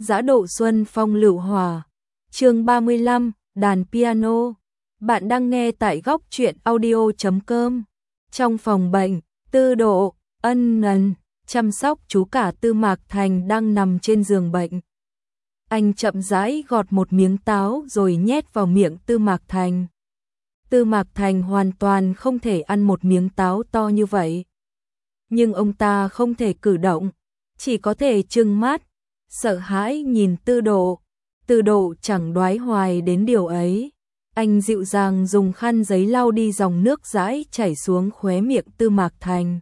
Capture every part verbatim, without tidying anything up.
Dã độ xuân phong lựu hòa. Chương ba mươi lăm, đàn piano. Bạn đang nghe tại góc truyện audio chấm com. Trong phòng bệnh, Tư Độ ân cần chăm sóc chú cả Tư Mạc Thành đang nằm trên giường bệnh. Anh chậm rãi gọt một miếng táo rồi nhét vào miệng Tư Mạc Thành. Tư Mạc Thành hoàn toàn không thể ăn một miếng táo to như vậy. Nhưng ông ta không thể cử động, chỉ có thể trừng mắt, sợ hãi nhìn Tư Độ. Tư Độ chẳng đoái hoài đến điều ấy. Anh dịu dàng dùng khăn giấy lau đi dòng nước dãi chảy xuống khóe miệng Tư Mạc Thành.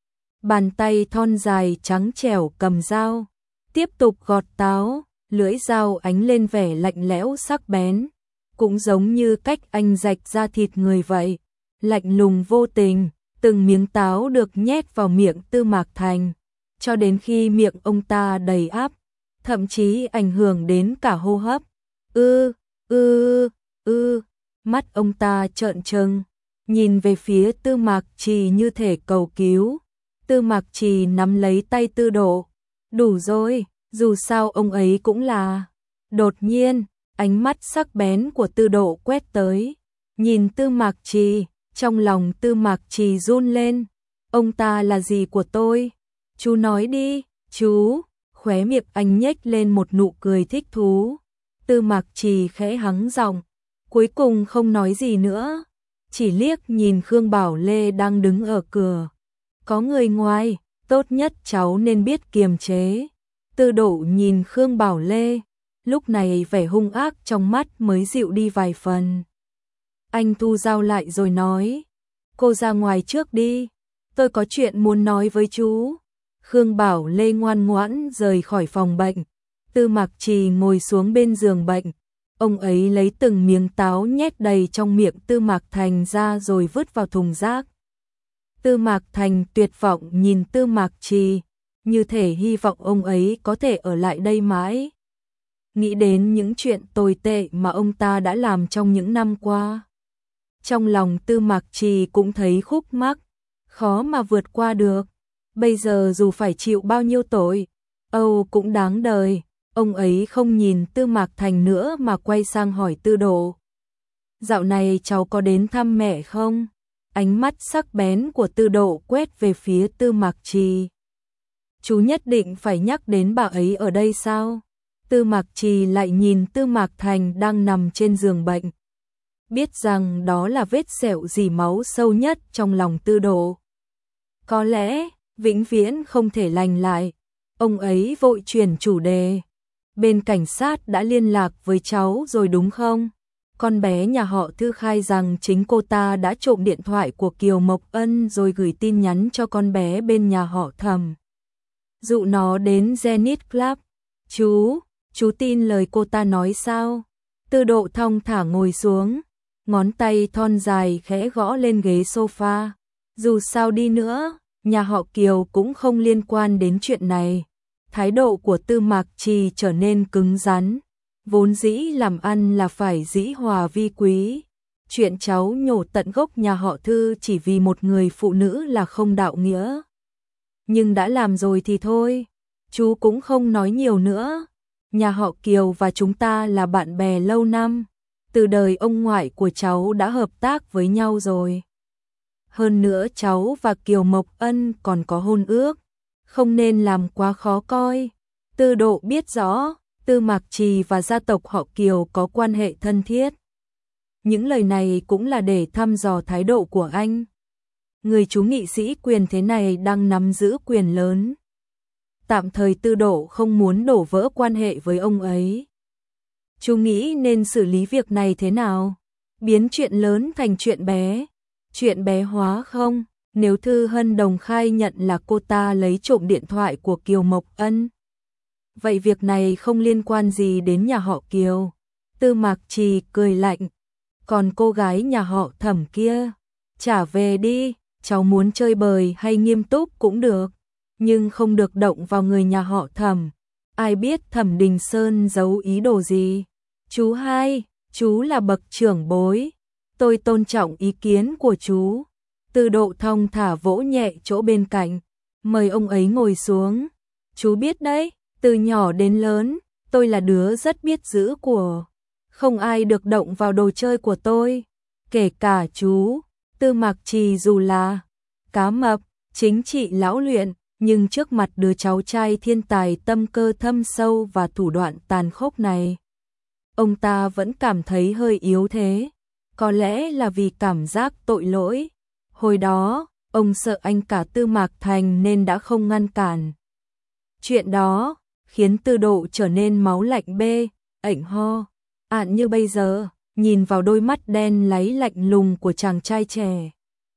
Bàn tay thon dài trắng trẻo cầm dao, tiếp tục gọt táo, lưỡi dao ánh lên vẻ lạnh lẽo sắc bén, cũng giống như cách anh rạch ra thịt người vậy, lạnh lùng vô tình. Từng miếng táo được nhét vào miệng Tư Mạc Thành, cho đến khi miệng ông ta đầy áp, thậm chí ảnh hưởng đến cả hô hấp. Ư, ư, ư, mắt ông ta trợn trừng, nhìn về phía Tư Mạc Trì như thể cầu cứu. Tư Mạc Trì nắm lấy tay Tư Độ. Đủ rồi, dù sao ông ấy cũng là. Đột nhiên, ánh mắt sắc bén của Tư Độ quét tới, nhìn Tư Mạc Trì. Trong lòng Tư Mạc Trì run lên. Ông ta là gì của tôi? Chú nói đi, chú. Khóe miệng anh nhếch lên một nụ cười thích thú. Tư Mạc Trì khẽ hắng giọng, cuối cùng không nói gì nữa, chỉ liếc nhìn Khương Bảo Lê đang đứng ở cửa. Có người ngoài, tốt nhất cháu nên biết kiềm chế. Tư Độ nhìn Khương Bảo Lê, lúc này vẻ hung ác trong mắt mới dịu đi vài phần. Anh thu dao lại rồi nói, cô ra ngoài trước đi, tôi có chuyện muốn nói với chú. Khương Bảo Lê ngoan ngoãn rời khỏi phòng bệnh. Tư Mạc Trì ngồi xuống bên giường bệnh. Ông ấy lấy từng miếng táo nhét đầy trong miệng Tư Mạc Thành ra rồi vứt vào thùng rác. Tư Mạc Thành tuyệt vọng nhìn Tư Mạc Trì, như thể hy vọng ông ấy có thể ở lại đây mãi. Nghĩ đến những chuyện tồi tệ mà ông ta đã làm trong những năm qua, trong lòng Tư Mạc Trì cũng thấy khúc mắc, khó mà vượt qua được. Bây giờ dù phải chịu bao nhiêu tội, âu cũng đáng đời. Ông ấy không nhìn Tư Mạc Thành nữa mà quay sang hỏi Tư Độ. Dạo này cháu có đến thăm mẹ không? Ánh mắt sắc bén của Tư Độ quét về phía Tư Mạc Trì. Chú nhất định phải nhắc đến bà ấy ở đây sao? Tư Mạc Trì lại nhìn Tư Mạc Thành đang nằm trên giường bệnh, biết rằng đó là vết sẹo dì máu sâu nhất trong lòng Tư Độ. Có lẽ, vĩnh viễn không thể lành lại. Ông ấy vội chuyển chủ đề. Bên cảnh sát đã liên lạc với cháu rồi đúng không? Con bé nhà họ Thư khai rằng chính cô ta đã trộm điện thoại của Kiều Mộc Ân rồi gửi tin nhắn cho con bé bên nhà họ Thẩm, dụ nó đến Zenith Club. Chú, chú tin lời cô ta nói sao? Tư Độ thong thả ngồi xuống, ngón tay thon dài khẽ gõ lên ghế sofa. Dù sao đi nữa, nhà họ Kiều cũng không liên quan đến chuyện này. Thái độ của Tư Mạc Trì trở nên cứng rắn. Vốn dĩ làm ăn là phải dĩ hòa vi quý. Chuyện cháu nhổ tận gốc nhà họ Thư chỉ vì một người phụ nữ là không đạo nghĩa. Nhưng đã làm rồi thì thôi, chú cũng không nói nhiều nữa. Nhà họ Kiều và chúng ta là bạn bè lâu năm. Từ đời ông ngoại của cháu đã hợp tác với nhau rồi. Hơn nữa cháu và Kiều Mộc Ân còn có hôn ước, không nên làm quá khó coi. Tư Độ biết rõ, Tư Mạc Trì và gia tộc họ Kiều có quan hệ thân thiết. Những lời này cũng là để thăm dò thái độ của anh. Người chú nghị sĩ quyền thế này đang nắm giữ quyền lớn. Tạm thời Tư Độ không muốn đổ vỡ quan hệ với ông ấy. Chú nghĩ nên xử lý việc này thế nào? Biến chuyện lớn thành chuyện bé. Chuyện bé hóa không? Nếu Thư Hân Đồng khai nhận là cô ta lấy trộm điện thoại của Kiều Mộc Ân, vậy việc này không liên quan gì đến nhà họ Kiều. Tư Mạc Trì cười lạnh. Còn cô gái nhà họ Thẩm kia, trả về đi, cháu muốn chơi bời hay nghiêm túc cũng được, nhưng không được động vào người nhà họ Thẩm. Ai biết Thẩm Đình Sơn giấu ý đồ gì. Chú hai, chú là bậc trưởng bối, tôi tôn trọng ý kiến của chú. Tư Độ thong thả vỗ nhẹ chỗ bên cạnh, mời ông ấy ngồi xuống. Chú biết đấy, từ nhỏ đến lớn, tôi là đứa rất biết giữ của. Không ai được động vào đồ chơi của tôi. Kể cả chú, Tư Mạc Trì dù là cá mập, chính trị lão luyện, nhưng trước mặt đứa cháu trai thiên tài tâm cơ thâm sâu và thủ đoạn tàn khốc này, ông ta vẫn cảm thấy hơi yếu thế. Có lẽ là vì cảm giác tội lỗi. Hồi đó, ông sợ anh cả Tư Mạc Thành nên đã không ngăn cản. Chuyện đó khiến Tư Độ trở nên máu lạnh bê, ảnh ho. Ạn như bây giờ, nhìn vào đôi mắt đen láy lạnh lùng của chàng trai trẻ,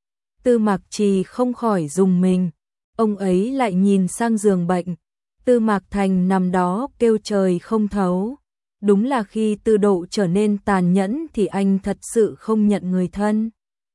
Tư Mạc Trì không khỏi rùng mình. Ông ấy lại nhìn sang giường bệnh. Tư Mạc Thành nằm đó kêu trời không thấu. Đúng là khi Tư Độ trở nên tàn nhẫn thì anh thật sự không nhận người thân.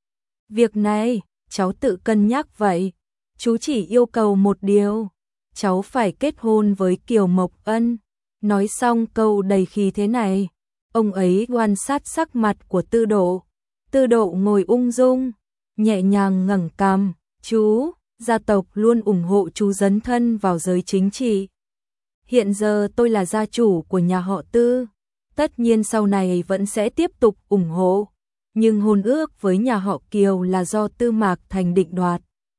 Việc này, cháu tự cân nhắc vậy. Chú chỉ yêu cầu một điều. Cháu phải kết hôn với Kiều Mộc Ân. Nói xong câu đầy khí thế này, ông ấy quan sát sắc mặt của Tư Độ. Tư Độ ngồi ung dung, nhẹ nhàng ngẩng cằm. Chú, gia tộc luôn ủng hộ chú dấn thân vào giới chính trị. Hiện giờ tôi là gia chủ của nhà họ Tư, tất nhiên sau này vẫn sẽ tiếp tục ủng hộ, nhưng hôn ước với nhà họ Kiều là do Tư Mạc Thành định đoạt.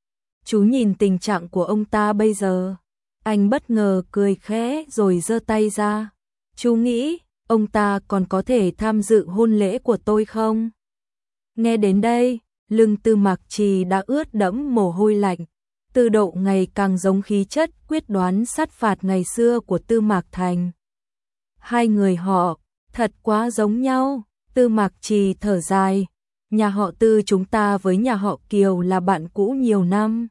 Chú nhìn tình trạng của ông ta bây giờ. Anh bất ngờ cười khẽ rồi giơ tay ra. Chú nghĩ ông ta còn có thể tham dự hôn lễ của tôi không? Nghe đến đây, lưng Tư Mạc Trì đã ướt đẫm mồ hôi lạnh. Tư Độ ngày càng giống khí chất quyết đoán sát phạt ngày xưa của Tư Mạc Thành. Hai người họ thật quá giống nhau. Tư Mạc Trì thở dài. Nhà họ Tư chúng ta với nhà họ Kiều là bạn cũ nhiều năm.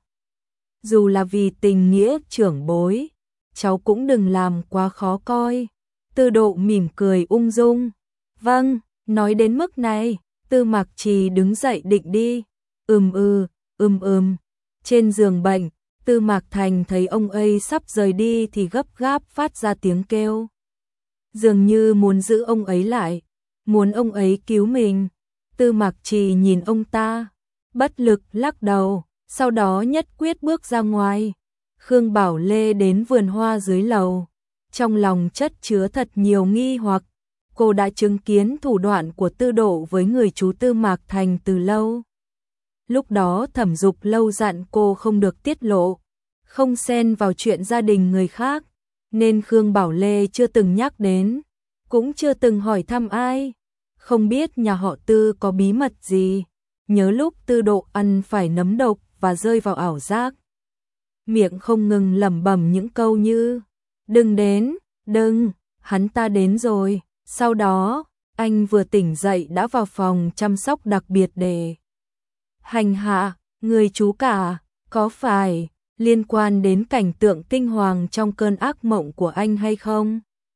Dù là vì tình nghĩa trưởng bối, cháu cũng đừng làm quá khó coi. Tư Độ mỉm cười ung dung. Vâng, nói đến mức này, Tư Mạc Trì đứng dậy định đi. Ừm ừ, ừm ừm. Trên giường bệnh, Tư Mạc Thành thấy ông ấy sắp rời đi thì gấp gáp phát ra tiếng kêu. Dường như muốn giữ ông ấy lại, muốn ông ấy cứu mình. Tư Mạc Trì nhìn ông ta, bất lực lắc đầu, sau đó nhất quyết bước ra ngoài. Khương Bảo Lê đến vườn hoa dưới lầu, trong lòng chất chứa thật nhiều nghi hoặc. Cô đã chứng kiến thủ đoạn của Tư Độ với người chú Tư Mạc Thành từ lâu. Lúc đó Thẩm Dục Lâu dặn cô không được tiết lộ, không xen vào chuyện gia đình người khác, nên Khương Bảo Lê chưa từng nhắc đến, cũng chưa từng hỏi thăm ai. Không biết nhà họ Tư có bí mật gì. Nhớ lúc Tư Độ ăn phải nấm độc và rơi vào ảo giác, miệng không ngừng lẩm bẩm những câu như đừng đến, đừng, hắn ta đến rồi. Sau đó, anh vừa tỉnh dậy đã vào phòng chăm sóc đặc biệt để hành hạ người chú cả. Có phải liên quan đến cảnh tượng kinh hoàng trong cơn ác mộng của anh hay không?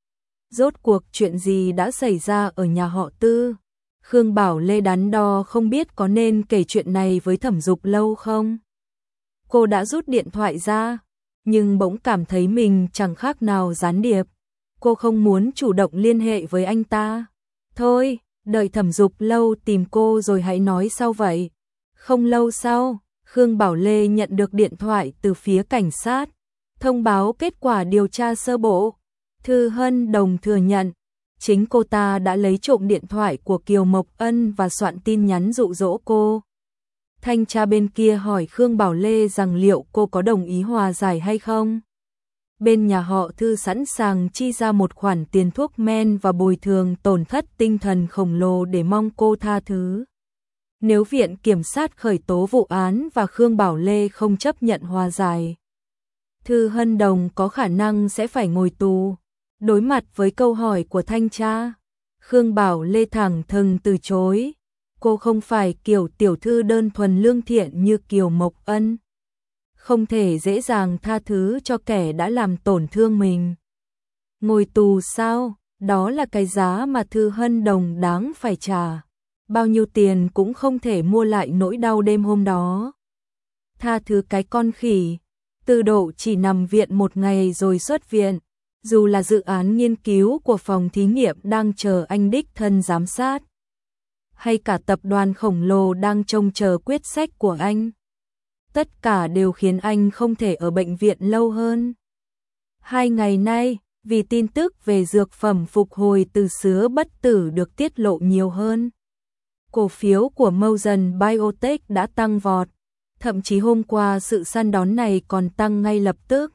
Rốt cuộc chuyện gì đã xảy ra ở nhà họ Tư? Khương Bảo Lê đắn đo không biết có nên kể chuyện này với Thẩm Dục Lâu không. Cô đã rút điện thoại ra, nhưng bỗng cảm thấy mình chẳng khác nào gián điệp. Cô không muốn chủ động liên hệ với anh ta. Thôi, đợi Thẩm Dục Lâu tìm cô rồi hãy nói sau vậy. Không lâu sau, Khương Bảo Lê nhận được điện thoại từ phía cảnh sát, thông báo kết quả điều tra sơ bộ. Thư Hân Đồng thừa nhận, chính cô ta đã lấy trộm điện thoại của Kiều Mộc Ân và soạn tin nhắn dụ dỗ cô. Thanh tra bên kia hỏi Khương Bảo Lê rằng liệu cô có đồng ý hòa giải hay không. Bên nhà họ Thư sẵn sàng chi ra một khoản tiền thuốc men và bồi thường tổn thất tinh thần khổng lồ để mong cô tha thứ. Nếu viện kiểm sát khởi tố vụ án và Khương Bảo Lê không chấp nhận hòa giải, Thư Hân Đồng có khả năng sẽ phải ngồi tù. Đối mặt với câu hỏi của thanh tra, Khương Bảo Lê thẳng thừng từ chối. Cô không phải kiểu tiểu thư đơn thuần lương thiện như Kiều Mộc Ân, không thể dễ dàng tha thứ cho kẻ đã làm tổn thương mình. Ngồi tù sao? Đó là cái giá mà Thư Hân Đồng đáng phải trả. Bao nhiêu tiền cũng không thể mua lại nỗi đau đêm hôm đó. Tha thứ cái con khỉ. Tư Độ chỉ nằm viện một ngày rồi xuất viện. Dù là dự án nghiên cứu của phòng thí nghiệm đang chờ anh đích thân giám sát, hay cả tập đoàn khổng lồ đang trông chờ quyết sách của anh, tất cả đều khiến anh không thể ở bệnh viện lâu hơn. Hai ngày nay, vì tin tức về dược phẩm phục hồi từ sứa bất tử được tiết lộ nhiều hơn. Cổ phiếu của Motion Biotech đã tăng vọt, thậm chí hôm qua sự săn đón này còn tăng ngay lập tức.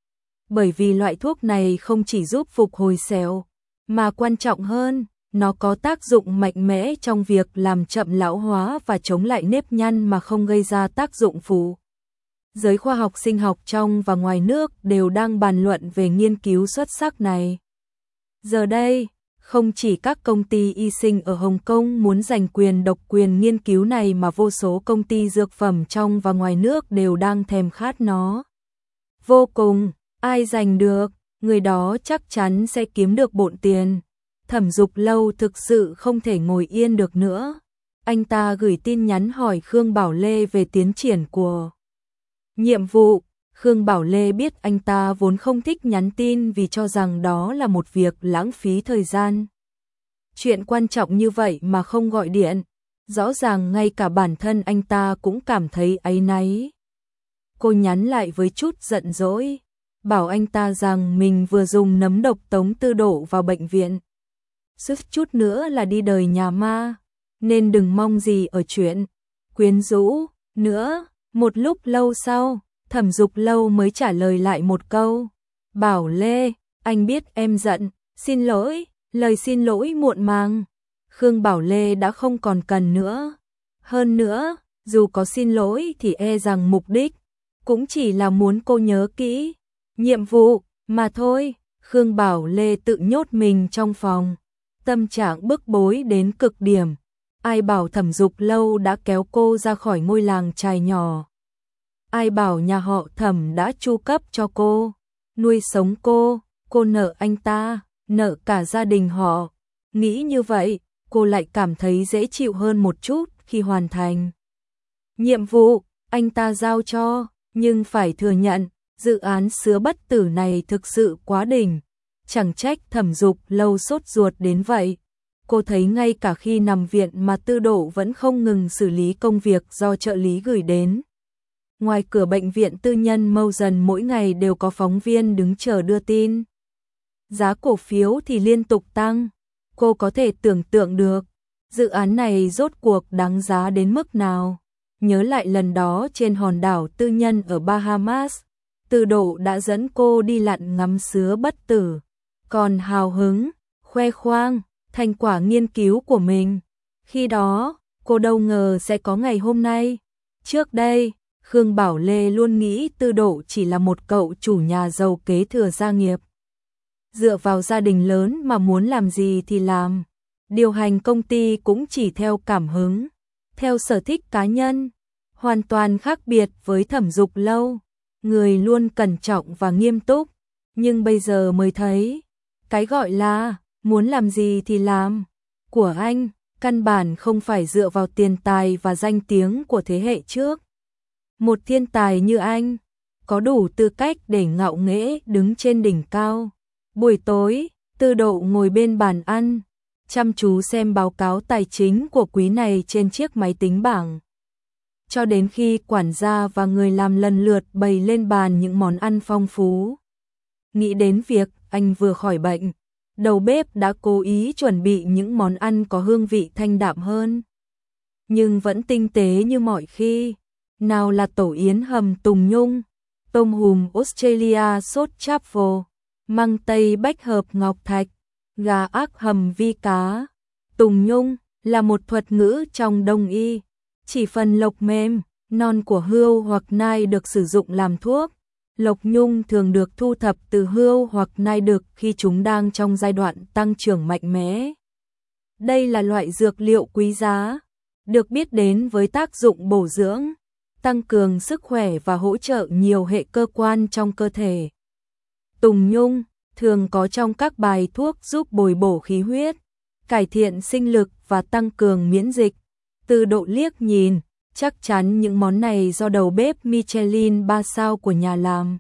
Bởi vì loại thuốc này không chỉ giúp phục hồi sẹo, mà quan trọng hơn, nó có tác dụng mạnh mẽ trong việc làm chậm lão hóa và chống lại nếp nhăn mà không gây ra tác dụng phụ. Giới khoa học sinh học trong và ngoài nước đều đang bàn luận về nghiên cứu xuất sắc này. Giờ đây, không chỉ các công ty y sinh ở Hồng Kông muốn giành quyền độc quyền nghiên cứu này mà vô số công ty dược phẩm trong và ngoài nước đều đang thèm khát nó. Vô cùng, ai giành được, người đó chắc chắn sẽ kiếm được bộn tiền. Thẩm Dục Lâu thực sự không thể ngồi yên được nữa. Anh ta gửi tin nhắn hỏi Khương Bảo Lê về tiến triển của nhiệm vụ. Khương Bảo Lê biết anh ta vốn không thích nhắn tin vì cho rằng đó là một việc lãng phí thời gian. Chuyện quan trọng như vậy mà không gọi điện, rõ ràng ngay cả bản thân anh ta cũng cảm thấy áy náy. Cô nhắn lại với chút giận dỗi, bảo anh ta rằng mình vừa dùng nấm độc Tống Tư Độ vào bệnh viện. Suýt chút nữa là đi đời nhà ma, nên đừng mong gì ở chuyện quyến rũ nữa. Một lúc lâu sau, Thẩm Dục Lâu mới trả lời lại một câu. Bảo Lê, anh biết em giận, xin lỗi, lời xin lỗi muộn màng. Khương Bảo Lê đã không còn cần nữa. Hơn nữa, dù có xin lỗi thì e rằng mục đích cũng chỉ là muốn cô nhớ kỹ nhiệm vụ mà thôi. Khương Bảo Lê tự nhốt mình trong phòng, tâm trạng bức bối đến cực điểm. Ai bảo Thẩm Dục Lâu đã kéo cô ra khỏi ngôi làng chài nhỏ. Ai bảo nhà họ Thẩm đã chu cấp cho cô, nuôi sống cô, cô nợ anh ta, nợ cả gia đình họ. Nghĩ như vậy, cô lại cảm thấy dễ chịu hơn một chút khi hoàn thành nhiệm vụ anh ta giao cho, nhưng phải thừa nhận, dự án sứa bất tử này thực sự quá đỉnh. Chẳng trách Thẩm Dục Lâu sốt ruột đến vậy. Cô thấy ngay cả khi nằm viện mà Tư Độ vẫn không ngừng xử lý công việc do trợ lý gửi đến. Ngoài cửa bệnh viện tư nhân Motion mỗi ngày đều có phóng viên đứng chờ đưa tin. Giá cổ phiếu thì liên tục tăng. Cô có thể tưởng tượng được, dự án này rốt cuộc đáng giá đến mức nào. Nhớ lại lần đó trên hòn đảo tư nhân ở Bahamas, Tư Độ đã dẫn cô đi lặn ngắm sứa bất tử, còn hào hứng, khoe khoang thành quả nghiên cứu của mình. Khi đó, cô đâu ngờ sẽ có ngày hôm nay. Trước đây, Khương Bảo Lê luôn nghĩ Tư Độ chỉ là một cậu chủ nhà giàu kế thừa gia nghiệp. Dựa vào gia đình lớn mà muốn làm gì thì làm. Điều hành công ty cũng chỉ theo cảm hứng, theo sở thích cá nhân. Hoàn toàn khác biệt với Thẩm Dục Lâu, người luôn cẩn trọng và nghiêm túc. Nhưng bây giờ mới thấy, cái gọi là muốn làm gì thì làm của anh, căn bản không phải dựa vào tiền tài và danh tiếng của thế hệ trước. Một thiên tài như anh, có đủ tư cách để ngạo nghễ đứng trên đỉnh cao. Buổi tối, Tư Độ ngồi bên bàn ăn, chăm chú xem báo cáo tài chính của quý này trên chiếc máy tính bảng. Cho đến khi quản gia và người làm lần lượt bày lên bàn những món ăn phong phú. Nghĩ đến việc anh vừa khỏi bệnh, đầu bếp đã cố ý chuẩn bị những món ăn có hương vị thanh đạm hơn, nhưng vẫn tinh tế như mọi khi. Nào là tổ yến hầm tùng nhung, tôm hùm Australia sốt truffle, măng tây bách hợp ngọc thạch, gà ác hầm vi cá. Tùng nhung là một thuật ngữ trong đông y, chỉ phần lộc mềm, non của hươu hoặc nai được sử dụng làm thuốc. Lộc nhung thường được thu thập từ hươu hoặc nai đực khi chúng đang trong giai đoạn tăng trưởng mạnh mẽ. Đây là loại dược liệu quý giá, được biết đến với tác dụng bổ dưỡng, tăng cường sức khỏe và hỗ trợ nhiều hệ cơ quan trong cơ thể. Tùng nhung thường có trong các bài thuốc giúp bồi bổ khí huyết, cải thiện sinh lực và tăng cường miễn dịch. Tư Độ liếc nhìn, chắc chắn những món này do đầu bếp Michelin ba sao của nhà làm.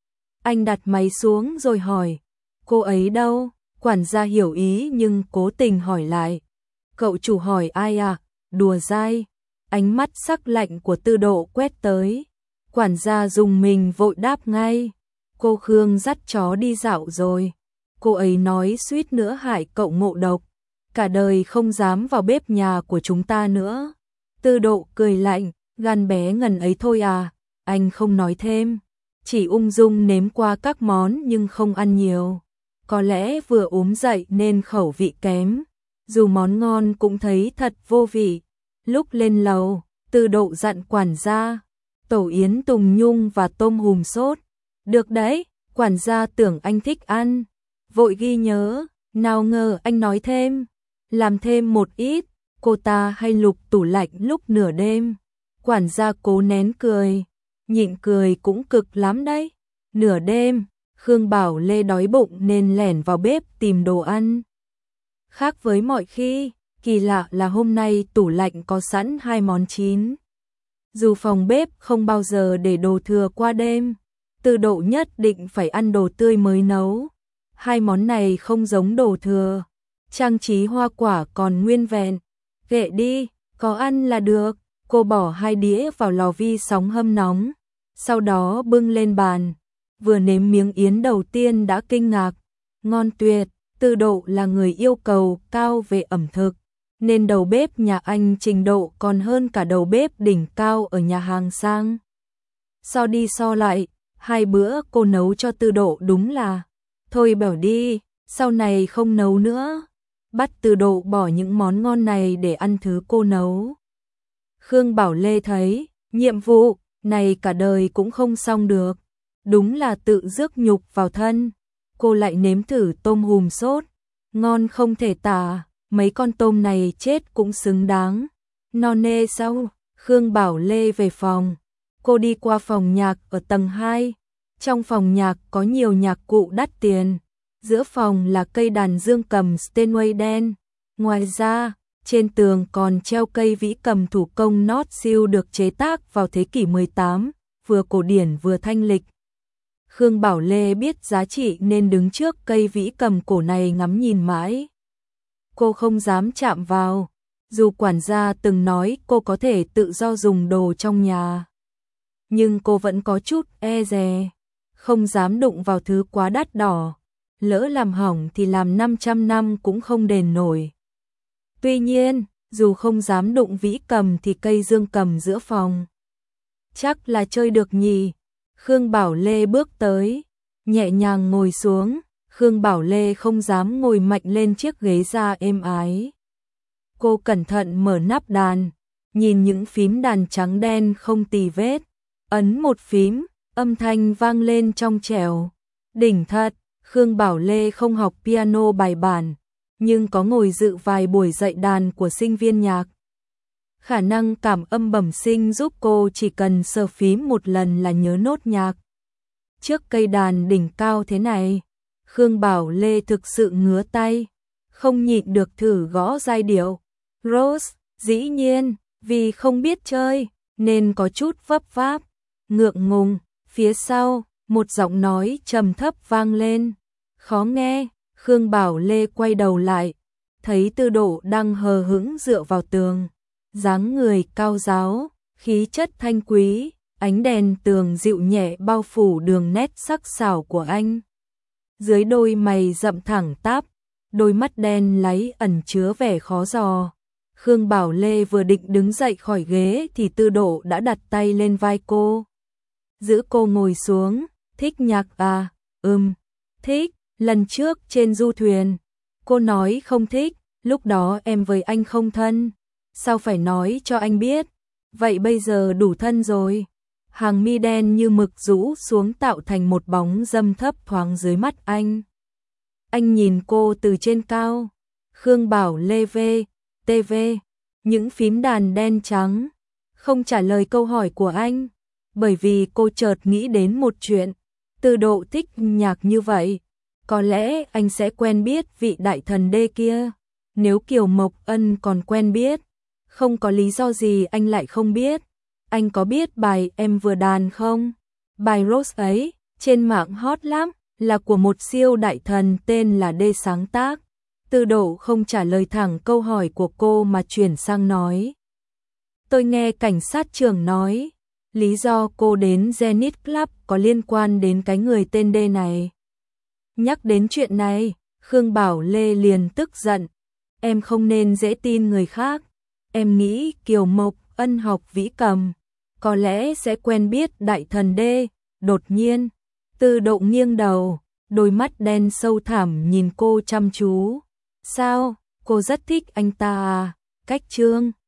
Anh đặt máy xuống rồi hỏi, cô ấy đâu? Quản gia hiểu ý nhưng cố tình hỏi lại. Cậu chủ hỏi ai à? Đùa dai. Ánh mắt sắc lạnh của Tư Độ quét tới. Quản gia dùng mình vội đáp ngay. Cô Khương dắt chó đi dạo rồi. cô ấy nói suýt nữa hại cậu ngộ độc, cả đời không dám vào bếp nhà của chúng ta nữa. Tư Độ cười lạnh, gan bé ngần ấy thôi à, anh không nói thêm, chỉ ung dung nếm qua các món nhưng không ăn nhiều. Có lẽ vừa ốm dậy nên khẩu vị kém, dù món ngon cũng thấy thật vô vị. Lúc lên lầu, Tư Độ dặn quản gia, tổ yến tùng nhung và tôm hùm sốt. Được đấy, quản gia tưởng anh thích ăn, vội ghi nhớ, nào ngờ anh nói thêm, làm thêm một ít, cô ta hay lục tủ lạnh lúc nửa đêm. Quản gia cố nén cười, nhịn cười cũng cực lắm đấy. Nửa đêm, Khương Bảo Lê đói bụng nên lẻn vào bếp tìm đồ ăn. Khác với mọi khi, kỳ lạ là hôm nay tủ lạnh có sẵn hai món chín. Dù phòng bếp không bao giờ để đồ thừa qua đêm, Tư Độ nhất định phải ăn đồ tươi mới nấu. Hai món này không giống đồ thừa, trang trí hoa quả còn nguyên vẹn. Kệ đi, có ăn là được. Cô bỏ hai đĩa vào lò vi sóng hâm nóng, sau đó bưng lên bàn. Vừa nếm miếng yến đầu tiên đã kinh ngạc, ngon tuyệt. Tư Độ là người yêu cầu cao về ẩm thực, nên đầu bếp nhà anh trình độ còn hơn cả đầu bếp đỉnh cao ở nhà hàng sang. So đi so lại, hai bữa cô nấu cho Tư Độ đúng là, thôi bảo đi, sau này không nấu nữa. Bắt Tư Độ bỏ những món ngon này để ăn thứ cô nấu. Khương Bảo Lê thấy, nhiệm vụ này cả đời cũng không xong được, đúng là tự rước nhục vào thân. Cô lại nếm thử tôm hùm sốt, ngon không thể tả, mấy con tôm này chết cũng xứng đáng. Non nê sau, Khương Bảo Lê về phòng, cô đi qua phòng nhạc ở tầng hai. Trong phòng nhạc có nhiều nhạc cụ đắt tiền, giữa phòng là cây đàn dương cầm Steinway đen. Ngoài ra, trên tường còn treo cây vĩ cầm thủ công nót siêu được chế tác vào thế kỷ mười tám, vừa cổ điển vừa thanh lịch. Khương Bảo Lê biết giá trị nên đứng trước cây vĩ cầm cổ này ngắm nhìn mãi. Cô không dám chạm vào, dù quản gia từng nói cô có thể tự do dùng đồ trong nhà. Nhưng cô vẫn có chút e dè, không dám đụng vào thứ quá đắt đỏ, lỡ làm hỏng thì làm năm trăm năm cũng không đền nổi. Tuy nhiên, dù không dám đụng vĩ cầm thì cây dương cầm giữa phòng chắc là chơi được nhỉ. Khương Bảo Lê bước tới, nhẹ nhàng ngồi xuống. Khương Bảo Lê không dám ngồi mạnh lên chiếc ghế da êm ái. Cô cẩn thận mở nắp đàn, nhìn những phím đàn trắng đen không tì vết, ấn một phím, âm thanh vang lên trong trẻo. Đỉnh thật. Khương Bảo Lê không học piano bài bản, nhưng có ngồi dự vài buổi dạy đàn của sinh viên nhạc. Khả năng cảm âm bẩm sinh giúp cô chỉ cần sờ phím một lần là nhớ nốt nhạc. Trước cây đàn đỉnh cao thế này, Khương Bảo Lê thực sự ngứa tay, không nhịn được thử gõ giai điệu. Rose, dĩ nhiên, vì không biết chơi, nên có chút vấp váp, ngượng ngùng. Phía sau, một giọng nói trầm thấp vang lên. Khó nghe. Khương Bảo Lê quay đầu lại, thấy Tư Độ đang hờ hững dựa vào tường. Dáng người cao ráo, khí chất thanh quý, ánh đèn tường dịu nhẹ bao phủ đường nét sắc sảo của anh. Dưới đôi mày rậm thẳng tắp, đôi mắt đen láy ẩn chứa vẻ khó dò. Khương Bảo Lê vừa định đứng dậy khỏi ghế thì Tư Độ đã đặt tay lên vai cô, giữ cô ngồi xuống. Thích nhạc à? Ừm, thích. Lần trước trên du thuyền, cô nói không thích, lúc đó em với anh không thân. Sao phải nói cho anh biết? Vậy bây giờ đủ thân rồi. Hàng mi đen như mực rũ xuống tạo thành một bóng râm thấp thoáng dưới mắt anh. Anh nhìn cô từ trên cao. Khương Bảo Lê vê, tê vê, những phím đàn đen trắng, không trả lời câu hỏi của anh, bởi vì cô chợt nghĩ đến một chuyện. Tư Độ thích nhạc như vậy, có lẽ anh sẽ quen biết vị đại thần đê kia. Nếu Kiều Mộc Ân còn quen biết, không có lý do gì anh lại không biết. Anh có biết bài Em Vừa Đàn không? Bài Rose ấy, trên mạng hot lắm, là của một siêu đại thần tên là Đê sáng tác. Tư Độ không trả lời thẳng câu hỏi của cô mà chuyển sang nói. Tôi nghe cảnh sát trưởng nói, lý do cô đến Zenith Club có liên quan đến cái người tên Đê này. Nhắc đến chuyện này, Khương Bảo Lê liền tức giận. Em không nên dễ tin người khác. Em nghĩ Kiều Mộc Ân học vĩ cầm, có lẽ sẽ quen biết đại thần đê. Đột nhiên, Tư Độ nghiêng đầu, đôi mắt đen sâu thẳm nhìn cô chăm chú. Sao, cô rất thích anh ta à? Cách Trương